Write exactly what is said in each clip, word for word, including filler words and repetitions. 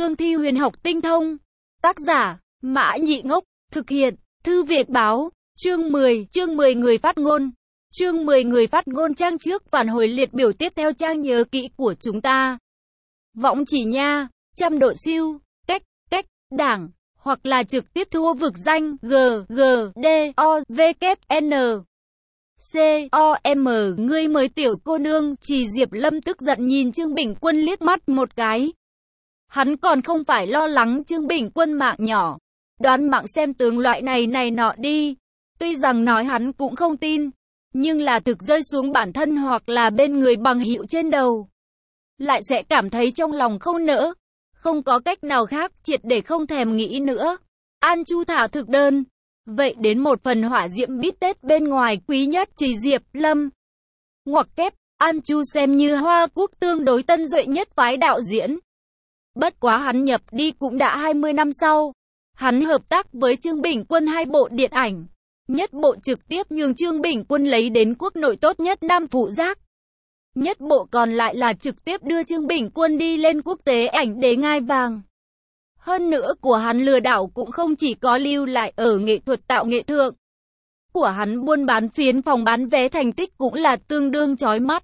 cương thi huyền học tinh thông. Tác giả, Mã Nhị Ngốc, thực hiện, Thư Việt Báo, chương mười, chương mười người phát ngôn. Chương mười người phát ngôn trang trước phản hồi liệt biểu tiếp theo trang nhớ kỹ của chúng ta. Võng chỉ nha, trăm độ siêu, cách, cách, đảng, hoặc là trực tiếp thua vực danh, G, G, D, O, V, K, N. C, O, M, ngươi mới tiểu cô nương, Trì Diệp Lâm tức giận nhìn Trương Bình Quân liếc mắt một cái. Hắn còn không phải lo lắng Trương Bình Quân mạng nhỏ, đoán mạng xem tướng loại này này nọ đi. Tuy rằng nói hắn cũng không tin, nhưng là thực rơi xuống bản thân hoặc là bên người bằng hữu trên đầu, lại sẽ cảm thấy trong lòng không nỡ. Không có cách nào khác, triệt để không thèm nghĩ nữa. An Chu thảo thực đơn. Vậy đến một phần hỏa diễm bít tết bên ngoài quý nhất Trì Diệp Lâm. Ngoặc kép, An Chu xem như Hoa Quốc tương đối tân duệ nhất phái đạo diễn. Bất quá hắn nhập đi cũng đã hai mươi năm sau. Hắn hợp tác với Trương Bình Quân hai bộ điện ảnh. Nhất bộ trực tiếp nhường Trương Bình Quân lấy đến quốc nội tốt nhất nam phụ giác. Nhất bộ còn lại là trực tiếp đưa Trương Bình Quân đi lên quốc tế ảnh đế ngai vàng. Hơn nữa của hắn lừa đảo cũng không chỉ có lưu lại ở nghệ thuật tạo nghệ thượng. Của hắn buôn bán phiến phòng bán vé thành tích cũng là tương đương chói mắt.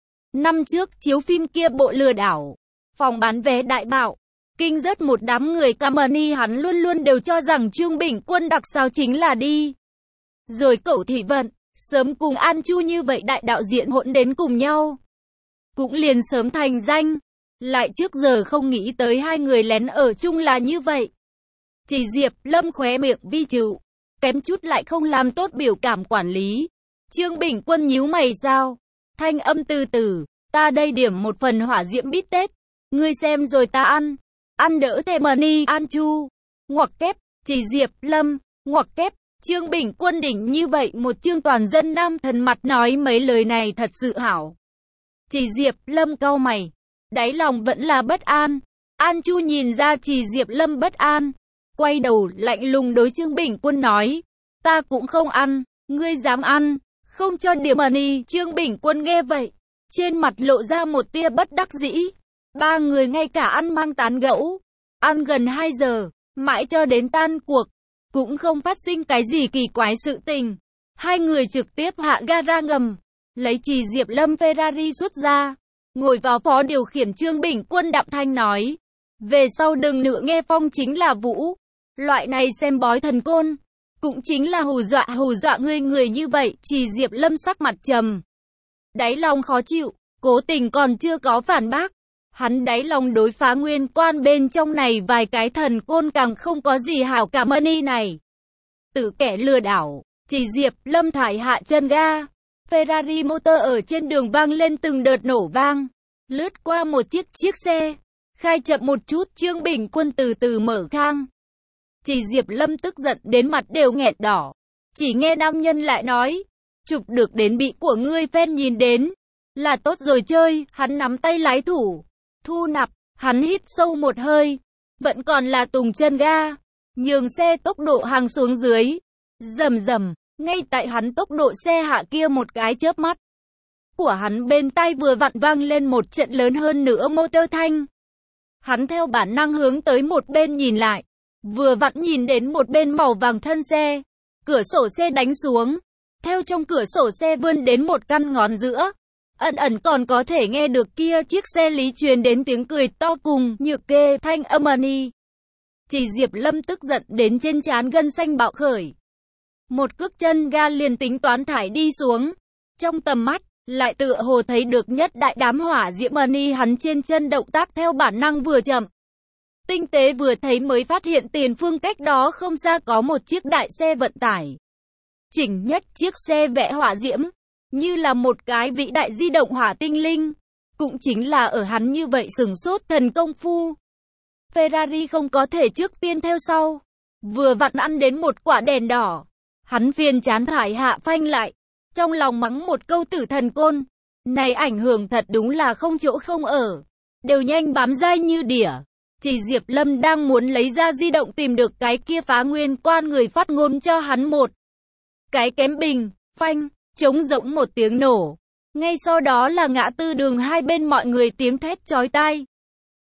Năm trước chiếu phim kia bộ lừa đảo, phòng bán vé đại bạo, kinh rất một đám người Kamani, hắn luôn luôn đều cho rằng Trương Bình Quân đặc sao chính là đi. Rồi cậu thị vận, sớm cùng An Chu như vậy đại đạo diễn hỗn đến cùng nhau. Cũng liền sớm thành danh. Lại trước giờ không nghĩ tới hai người lén ở chung là như vậy. Chỉ Diệp Lâm khóe miệng vi trừ, kém chút lại không làm tốt biểu cảm quản lý. Trương Bình Quân nhíu mày sao? Thanh âm từ từ, ta đây điểm một phần hỏa diễm bít tết. Ngươi xem rồi ta ăn. Ăn đỡ thèm mani An Chu. Ngoặc kép, Chỉ Diệp Lâm, ngoặc kép. Trương Bình Quân đỉnh như vậy một chương toàn dân nam thần mặt nói mấy lời này thật sự hảo. Chỉ Diệp Lâm cau mày, đáy lòng vẫn là bất an. An Chu nhìn ra Chỉ Diệp Lâm bất an, quay đầu lạnh lùng đối Trương Bình Quân nói, ta cũng không ăn, ngươi dám ăn, không cho điểm money. Trương Bình Quân nghe vậy, trên mặt lộ ra một tia bất đắc dĩ. Ba người ngay cả ăn mang tán gẫu, ăn gần hai giờ, mãi cho đến tan cuộc, cũng không phát sinh cái gì kỳ quái sự tình. Hai người trực tiếp hạ gara ngầm, lấy Trì Diệp Lâm Ferrari xuất ra, ngồi vào phó điều khiển. Trương Bình Quân đạm thanh nói, về sau đừng nữa nghe phong chính là vũ, loại này xem bói thần côn, cũng chính là hù dọa hù dọa ngươi người như vậy. Trì Diệp Lâm sắc mặt trầm, đáy lòng khó chịu, cố tình còn chưa có phản bác. Hắn đáy lòng đối phá nguyên quan bên trong này vài cái thần côn càng không có gì hảo cả money này. Từ kẻ lừa đảo, Chỉ Diệp Lâm thải hạ chân ga. Ferrari motor ở trên đường vang lên từng đợt nổ vang. Lướt qua một chiếc chiếc xe. Khai chậm một chút, Trương Bình Quân từ từ mở khang. Chỉ Diệp Lâm tức giận đến mặt đều nghẹt đỏ. Chỉ nghe nam nhân lại nói, chụp được đến bị của ngươi fan nhìn đến là tốt rồi chơi. Hắn nắm tay lái thủ, thu nạp, hắn hít sâu một hơi, vẫn còn là tùng chân ga, nhường xe tốc độ hàng xuống dưới. Rầm rầm, ngay tại hắn tốc độ xe hạ kia một cái chớp mắt, của hắn bên tai vừa vặn vang lên một trận lớn hơn nữa motor thanh. Hắn theo bản năng hướng tới một bên nhìn lại, vừa vặn nhìn đến một bên màu vàng thân xe, cửa sổ xe đánh xuống, theo trong cửa sổ xe vươn đến một căn ngón giữa. Ẩn ẩn còn có thể nghe được kia chiếc xe lý truyền đến tiếng cười to cùng nhược kê thanh âm money. Chỉ Diệp Lâm tức giận đến trên trán gân xanh bạo khởi, một cước chân ga liền tính toán thải đi xuống. Trong tầm mắt lại tựa hồ thấy được nhất đại đám hỏa diễm money. Hắn trên chân động tác theo bản năng vừa chậm, tinh tế vừa thấy mới phát hiện tiền phương cách đó không xa có một chiếc đại xe vận tải, chỉnh nhất chiếc xe vẽ hỏa diễm, như là một cái vĩ đại di động hỏa tinh linh. Cũng chính là ở hắn như vậy sừng sốt thần công phu, Ferrari không có thể trước tiên theo sau, vừa vặn ăn đến một quả đèn đỏ. Hắn phiền chán thải hạ phanh lại, trong lòng mắng một câu tử thần côn, này ảnh hưởng thật đúng là không chỗ không ở, đều nhanh bám dai như đỉa. Chỉ Diệp Lâm đang muốn lấy ra di động tìm được cái kia phá nguyên quan người phát ngôn cho hắn một cái kém bình, phanh, trống rỗng một tiếng nổ. Ngay sau đó là ngã tư đường hai bên mọi người tiếng thét chói tai.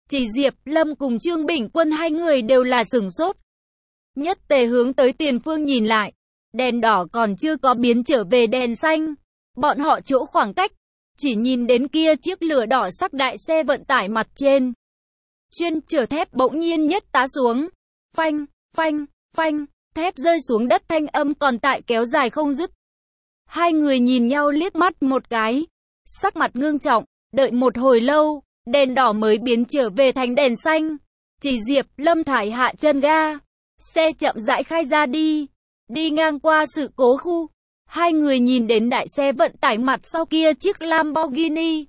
Chỉ Diệp Lâm cùng Trương Bình Quân hai người đều là sửng sốt. Nhất Tề hướng tới tiền phương nhìn lại. Đèn đỏ còn chưa có biến trở về đèn xanh. Bọn họ chỗ khoảng cách. Chỉ nhìn đến kia chiếc lửa đỏ sắc đại xe vận tải mặt trên. Chuyên chở thép bỗng nhiên nhất tá xuống. Phanh, phanh, phanh. Thép rơi xuống đất thanh âm còn tại kéo dài không dứt. Hai người nhìn nhau liếc mắt một cái. Sắc mặt ngưng trọng. Đợi một hồi lâu. Đèn đỏ mới biến trở về thành đèn xanh. Chỉ Diệp Lâm thải hạ chân ga. Xe chậm rãi khai ra đi. Đi ngang qua sự cố khu. Hai người nhìn đến đại xe vận tải mặt sau kia chiếc Lamborghini.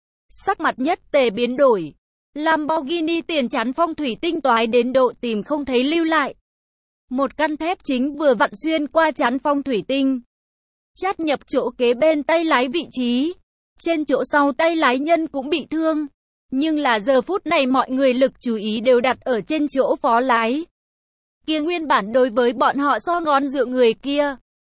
Sắc mặt Nhất Tề biến đổi. Lamborghini tiền chắn phong thủy tinh toái đến độ tìm không thấy lưu lại. Một căn thép chính vừa vặn xuyên qua chắn phong thủy tinh. Chát nhập chỗ kế bên tay lái vị trí. Trên chỗ sau tay lái nhân cũng bị thương. Nhưng là giờ phút này mọi người lực chú ý đều đặt ở trên chỗ phó lái. Kia nguyên bản đối với bọn họ so ngón dựa người kia.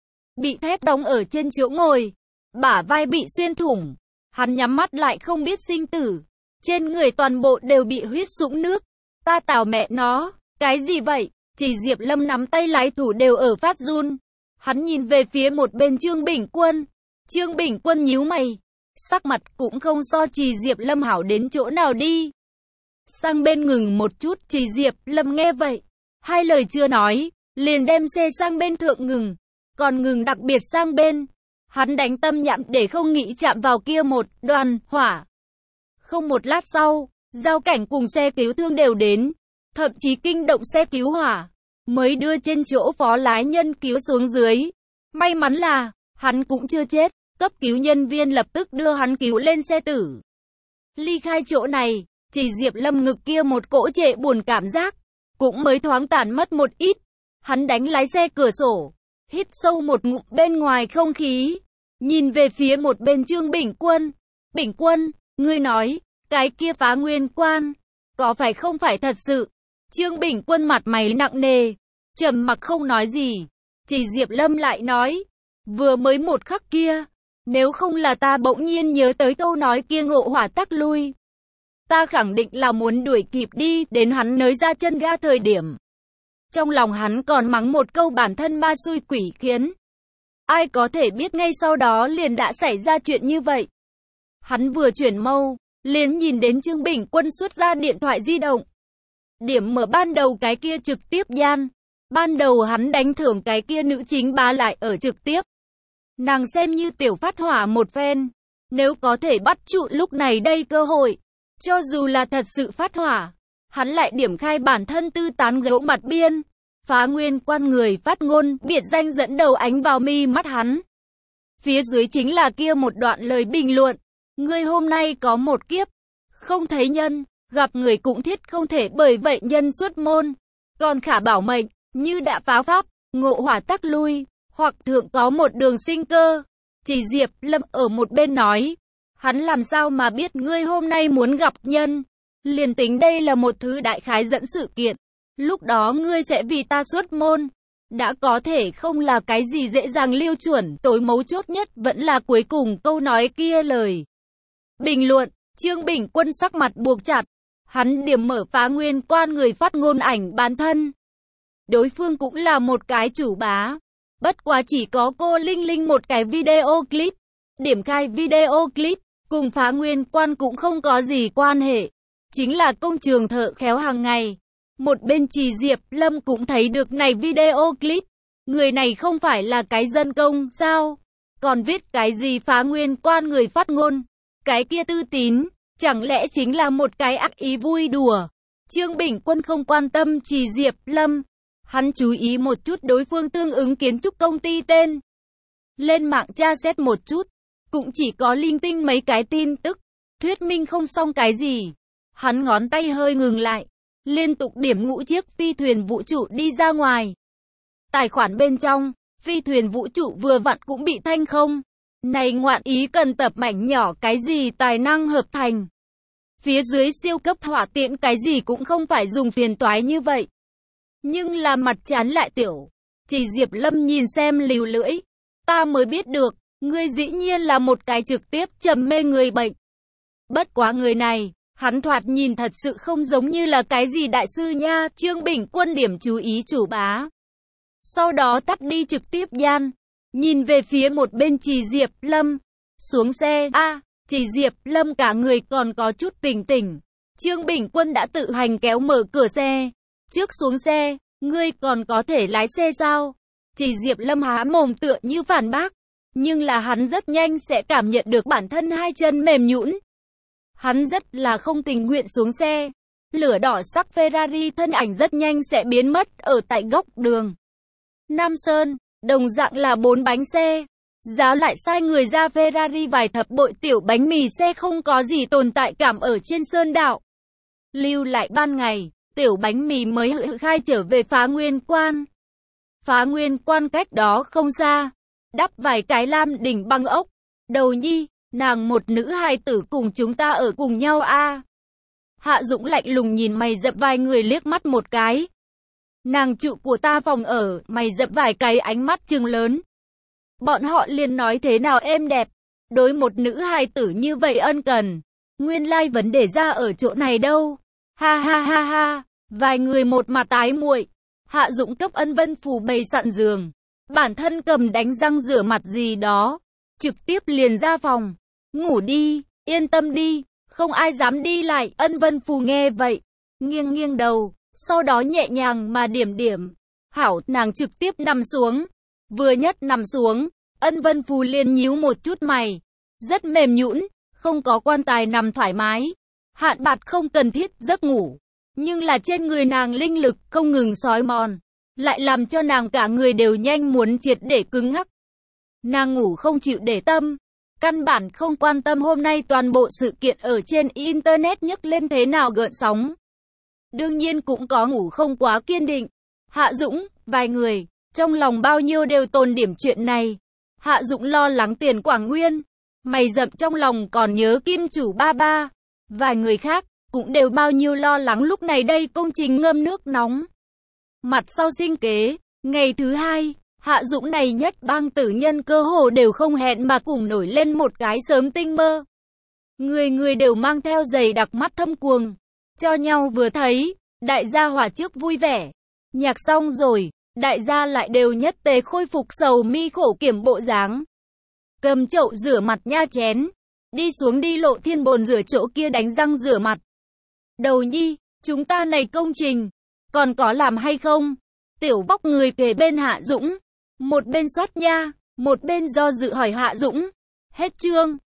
Bị thép đóng ở trên chỗ ngồi. Bả vai bị xuyên thủng. Hắn nhắm mắt lại không biết sinh tử. Trên người toàn bộ đều bị huyết sũng nước. Ta tào mẹ nó, cái gì vậy? Chỉ Diệp Lâm nắm tay lái thủ đều ở phát run. Hắn nhìn về phía một bên Trương Bình Quân. Trương Bình Quân nhíu mày. Sắc mặt cũng không so Chỉ Diệp Lâm hảo đến chỗ nào đi. Sang bên ngừng một chút, Chỉ Diệp Lâm nghe vậy. Hai lời chưa nói, liền đem xe sang bên thượng ngừng. Còn ngừng đặc biệt sang bên. Hắn đánh tâm nhặn để không nghĩ chạm vào kia một đoàn hỏa. Không một lát sau, giao cảnh cùng xe cứu thương đều đến. Thậm chí kinh động xe cứu hỏa. Mới đưa trên chỗ phó lái nhân cứu xuống dưới. May mắn là, hắn cũng chưa chết. Cấp cứu nhân viên lập tức đưa hắn cứu lên xe tử. Ly khai chỗ này, Chỉ Diệp Lâm ngực kia một cỗ trệ buồn cảm giác. Cũng mới thoáng tản mất một ít. Hắn đánh lái xe cửa sổ. Hít sâu một ngụm bên ngoài không khí. Nhìn về phía một bên Trương Bình Quân. Bình Quân, ngươi nói, cái kia phá nguyên quan. Có phải không phải thật sự? Trương Bình Quân mặt mày nặng nề. Trầm mặc không nói gì. Chỉ Diệp Lâm lại nói. Vừa mới một khắc kia. Nếu không là ta bỗng nhiên nhớ tới câu nói kia ngộ hỏa tắc lui. Ta khẳng định là muốn đuổi kịp đi đến hắn nới ra chân ga thời điểm. Trong lòng hắn còn mắng một câu bản thân ma xui quỷ khiến. Ai có thể biết ngay sau đó liền đã xảy ra chuyện như vậy. Hắn vừa chuyển mâu, liền nhìn đến Trương Bình Quân xuất ra điện thoại di động. Điểm mở ban đầu cái kia trực tiếp gian. Ban đầu hắn đánh thưởng cái kia nữ chính bá lại ở trực tiếp. Nàng xem như tiểu phát hỏa một phen. Nếu có thể bắt trụ lúc này đây cơ hội. Cho dù là thật sự phát hỏa. Hắn lại điểm khai bản thân tư tán gấu mặt biên. Phá nguyên quan người phát ngôn, biệt danh dẫn đầu ánh vào mi mắt hắn. Phía dưới chính là kia một đoạn lời bình luận. Ngươi hôm nay có một kiếp. Không thấy nhân, gặp người cũng thiết không thể bởi vậy nhân xuất môn. Còn khả bảo mệnh, như đã phá pháp, ngộ hỏa tắc lui. Hoặc thượng có một đường sinh cơ. Chỉ Diệp Lâm ở một bên nói. Hắn làm sao mà biết ngươi hôm nay muốn gặp nhân. Liền tính đây là một thứ đại khái dẫn sự kiện. Lúc đó ngươi sẽ vì ta xuất môn. Đã có thể không là cái gì dễ dàng liêu chuẩn. Tối mấu chốt nhất vẫn là cuối cùng câu nói kia lời. Bình luận, Trương Bình Quân sắc mặt buộc chặt. Hắn điểm mở phá nguyên quan người phát ngôn ảnh bản thân. Đối phương cũng là một cái chủ bá. Bất quá chỉ có cô Linh Linh một cái video clip. Điểm khai video clip, cùng phá nguyên quan cũng không có gì quan hệ. Chính là công trường thợ khéo hàng ngày. Một bên Chỉ Diệp Lâm cũng thấy được này video clip. Người này không phải là cái dân công, sao? Còn viết cái gì phá nguyên quan người phát ngôn? Cái kia tư tín, chẳng lẽ chính là một cái ác ý vui đùa? Trương Bình Quân không quan tâm Chỉ Diệp Lâm. Hắn chú ý một chút đối phương tương ứng kiến trúc công ty tên. Lên mạng tra xét một chút. Cũng chỉ có linh tinh mấy cái tin tức. Thuyết minh không xong cái gì. Hắn ngón tay hơi ngừng lại. Liên tục điểm ngũ chiếc phi thuyền vũ trụ đi ra ngoài. Tài khoản bên trong, phi thuyền vũ trụ vừa vặn cũng bị thanh không. Này ngoạn ý cần tập mảnh nhỏ cái gì tài năng hợp thành. Phía dưới siêu cấp hỏa tiễn cái gì cũng không phải dùng phiền toái như vậy. Nhưng là mặt chán lại tiểu. Chỉ Diệp Lâm nhìn xem líu lưỡi. Ta mới biết được, ngươi dĩ nhiên là một cái trực tiếp trầm mê người bệnh. Bất quá người này, Hắn thoạt nhìn thật sự không giống như là cái gì đại sư nha. Trương Bình Quân điểm chú ý chủ bá. Sau đó tắt đi trực tiếp gian. Nhìn về phía một bên Trì Diệp Lâm. Xuống xe. a à, Trì Diệp Lâm cả người còn có chút tỉnh tỉnh. Trương Bình Quân đã tự hành kéo mở cửa xe. Trước xuống xe, ngươi còn có thể lái xe sao? Trì Diệp Lâm há mồm tựa như phản bác. Nhưng là hắn rất nhanh sẽ cảm nhận được bản thân hai chân mềm nhũn. Hắn rất là không tình nguyện xuống xe. Lửa đỏ sắc Ferrari thân ảnh rất nhanh sẽ biến mất ở tại góc đường. Nam Sơn, đồng dạng là bốn bánh xe. Giá lại sai người ra Ferrari vài thập bội tiểu bánh mì xe không có gì tồn tại cảm ở trên sơn đạo. Lưu lại ban ngày, tiểu bánh mì mới hự khai trở về Phá Nguyên Quan. Phá Nguyên Quan cách đó không xa. Đắp vài cái lam đỉnh băng ốc. Đầu nhi, nàng một nữ hài tử cùng chúng ta ở cùng nhau a à. Hạ Dũng lạnh lùng nhìn mày dập vài người liếc mắt một cái. Nàng trụ của ta phòng ở, mày dập vài cái ánh mắt trừng lớn. Bọn họ liền nói thế nào êm đẹp. Đối một nữ hài tử như vậy ân cần. Nguyên lai vấn đề ra ở chỗ này đâu. Ha ha ha ha. Vài người một mặt tái muội. Hạ Dũng cấp Ân Vân Phù bày sẵn giường. Bản thân cầm đánh răng rửa mặt gì đó. Trực tiếp liền ra phòng. Ngủ đi, yên tâm đi. Không ai dám đi lại. Ân Vân Phù nghe vậy. Nghiêng nghiêng đầu. Sau đó nhẹ nhàng mà điểm điểm. Hảo, nàng trực tiếp nằm xuống. Vừa nhất nằm xuống. Ân Vân Phù liền nhíu một chút mày. Rất mềm nhũn, không có quan tài nằm thoải mái. Hạn bạt không cần thiết giấc ngủ. Nhưng là trên người nàng linh lực không ngừng sói mòn. Lại làm cho nàng cả người đều nhanh muốn triệt để cứng ngắc. Nàng ngủ không chịu để tâm. Căn bản không quan tâm hôm nay toàn bộ sự kiện ở trên Internet nhấc lên thế nào gợn sóng. Đương nhiên cũng có ngủ không quá kiên định. Hạ Dũng, vài người, trong lòng bao nhiêu đều tồn điểm chuyện này. Hạ Dũng lo lắng Tiền Quảng Nguyên. Mày dậm trong lòng còn nhớ Kim Chủ ba ba. Vài người khác, cũng đều bao nhiêu lo lắng lúc này đây công trình ngâm nước nóng. Mặt sau sinh kế, ngày thứ hai, Hạ Dũng này nhất bang tử nhân cơ hồ đều không hẹn mà cùng nổi lên một cái sớm tinh mơ. Người người đều mang theo giày đặc mắt thâm cuồng. Cho nhau vừa thấy, đại gia hỏa trước vui vẻ. Nhạc xong rồi, đại gia lại đều nhất tề khôi phục sầu mi khổ kiểm bộ dáng. Cầm chậu rửa mặt nha chén. Đi xuống đi Lộ Thiên bồn rửa chỗ kia đánh răng rửa mặt. Đầu nhi, chúng ta này công trình, còn có làm hay không? Tiểu Vóc người kề bên Hạ Dũng. Một bên soát nha, một bên do dự hỏi Hạ Dũng. Hết chương.